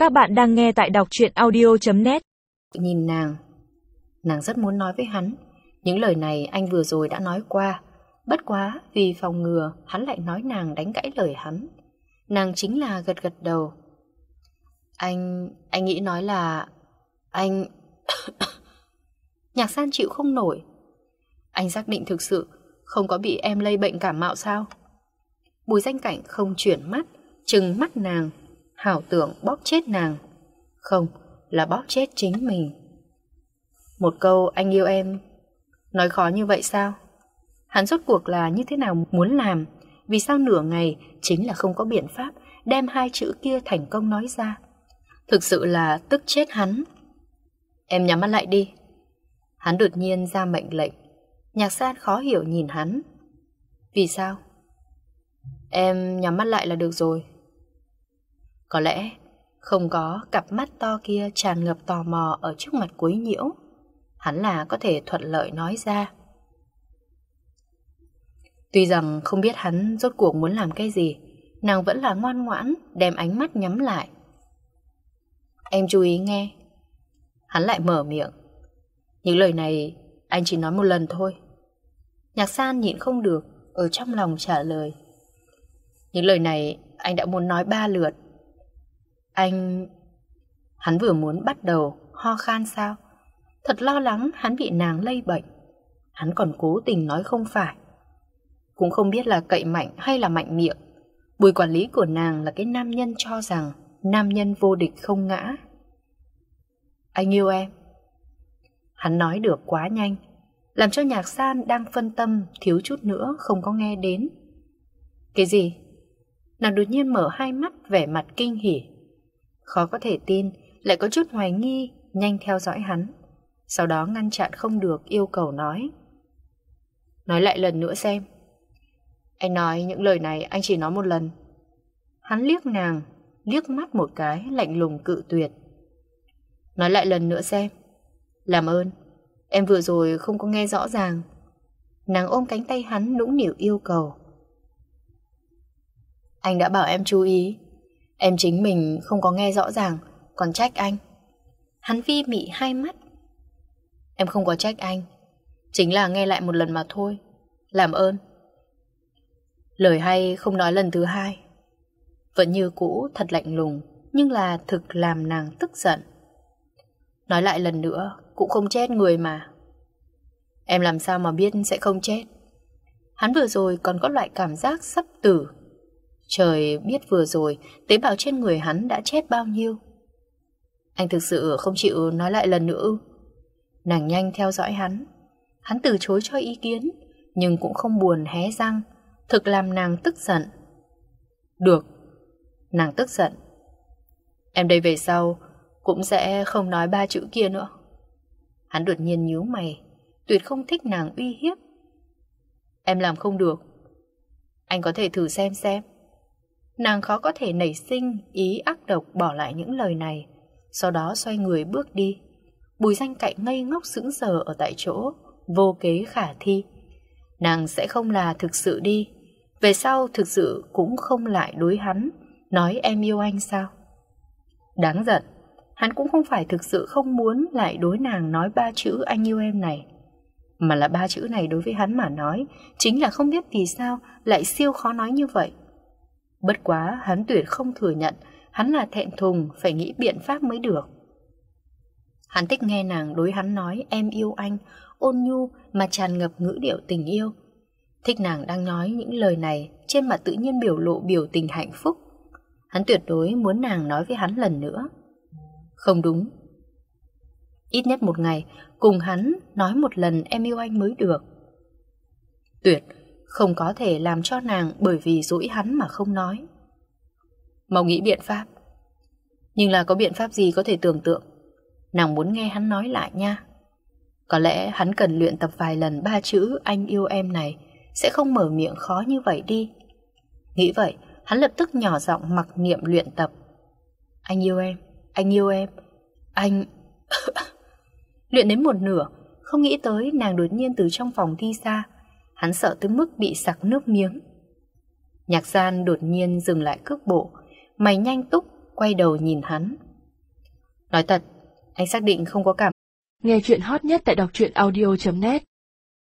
Các bạn đang nghe tại đọc truyện audio.net. Nhìn nàng rất muốn nói với hắn những lời này anh vừa rồi đã nói qua. Bất quá vì phòng ngừa hắn lại nói nàng đánh gãy lời hắn. Nàng chính là gật gật đầu. Anh nghĩ nói là anh... Nhạc San chịu không nổi. Anh xác định thực sự không có bị em lây bệnh cảm mạo sao? Bùi Danh Cảnh không chuyển mắt, trừng mắt nàng, hảo tưởng bóp chết nàng. Không, là bóp chết chính mình. Một câu anh yêu em nói khó như vậy sao? Hắn rốt cuộc là như thế nào muốn làm? Vì sao nửa ngày chính là không có biện pháp đem hai chữ kia thành công nói ra? Thực sự là tức chết hắn. Em nhắm mắt lại đi. Hắn đột nhiên ra mệnh lệnh. Nhạc San khó hiểu nhìn hắn. Vì sao? Em nhắm mắt lại là được rồi. Có lẽ không có cặp mắt to kia tràn ngập tò mò ở trước mặt Quấy Nhiễu, hắn là có thể thuận lợi nói ra. Tuy rằng không biết hắn rốt cuộc muốn làm cái gì, nàng vẫn là ngoan ngoãn đem ánh mắt nhắm lại. Em chú ý nghe. Hắn lại mở miệng. Những lời này anh chỉ nói một lần thôi. Nhạc San nhịn không được, ở trong lòng trả lời. Những lời này anh đã muốn nói 3 lượt. Hắn vừa muốn bắt đầu ho khan sao? Thật lo lắng hắn bị nàng lây bệnh. Hắn còn cố tình nói không phải. Cũng không biết là cậy mạnh hay là mạnh miệng. Bùi quản lý của nàng là cái nam nhân cho rằng nam nhân vô địch không ngã. Anh yêu em. Hắn nói được quá nhanh, làm cho Nhạc San đang phân tâm thiếu chút nữa không có nghe đến. Cái gì? Nàng đột nhiên mở hai mắt vẻ mặt kinh hỉ. Khó có thể tin, lại có chút hoài nghi, nhanh theo dõi hắn. Sau đó ngăn chặn không được, yêu cầu nói. Nói lại lần nữa xem. Anh nói những lời này anh chỉ nói một lần. Hắn liếc nàng, liếc mắt một cái, lạnh lùng cự tuyệt. Nói lại lần nữa xem. Làm ơn, em vừa rồi không có nghe rõ ràng. Nàng ôm cánh tay hắn nũng nịu yêu cầu. Anh đã bảo em chú ý. Em chính mình không có nghe rõ ràng, còn trách anh. Hắn vi mị hai mắt. Em không có trách anh, chính là nghe lại một lần mà thôi. Làm ơn. Lời hay không nói lần thứ hai. Vẫn như cũ thật lạnh lùng, nhưng là thực làm nàng tức giận. Nói lại lần nữa cũng không chết người mà. Em làm sao mà biết sẽ không chết? Hắn vừa rồi còn có loại cảm giác sắp tử. Trời biết vừa rồi tế bào trên người hắn đã chết bao nhiêu. Anh thực sự không chịu nói lại lần nữa. Nàng nhanh theo dõi hắn. Hắn từ chối cho ý kiến, nhưng cũng không buồn hé răng, thực làm nàng tức giận. Được. Nàng tức giận. Em đây về sau cũng sẽ không nói 3 chữ kia nữa. Hắn đột nhiên nhíu mày, tuyệt không thích nàng uy hiếp. Em làm không được. Anh có thể thử xem. Nàng khó có thể nảy sinh ý ác độc bỏ lại những lời này, sau đó xoay người bước đi. Bùi Danh Cảnh ngây ngốc sững sờ ở tại chỗ, vô kế khả thi. Nàng sẽ không là thực sự đi, về sau thực sự cũng không lại đối hắn nói em yêu anh sao? Đáng giận, hắn cũng không phải thực sự không muốn lại đối nàng nói 3 chữ anh yêu em này, mà là 3 chữ này đối với hắn mà nói chính là không biết vì sao lại siêu khó nói như vậy. Bất quá hắn tuyệt không thừa nhận, hắn là thẹn thùng, phải nghĩ biện pháp mới được. Hắn thích nghe nàng đối hắn nói em yêu anh, ôn nhu mà tràn ngập ngữ điệu tình yêu. Thích nàng đang nói những lời này, trên mặt tự nhiên biểu lộ biểu tình hạnh phúc. Hắn tuyệt đối muốn nàng nói với hắn lần nữa. Không đúng. Ít nhất một ngày cùng hắn nói một lần em yêu anh mới được. Tuyệt không có thể làm cho nàng bởi vì dỗi hắn mà không nói. Mau nghĩ biện pháp. Nhưng là có biện pháp gì có thể tưởng tượng. Nàng muốn nghe hắn nói lại nha. Có lẽ hắn cần luyện tập vài lần 3 chữ anh yêu em này, sẽ không mở miệng khó như vậy đi. Nghĩ vậy, hắn lập tức nhỏ giọng mặc niệm luyện tập. Anh yêu em, anh yêu em, anh... Luyện đến một nửa, không nghĩ tới nàng đột nhiên từ trong phòng đi ra. Hắn sợ tới mức bị sặc nước miếng. Nhạc San đột nhiên dừng lại cước bộ, mày nhanh túc quay đầu nhìn hắn. Nói thật, anh xác định không có cảm. Nghe chuyện hot nhất tại đọc truyện audio.net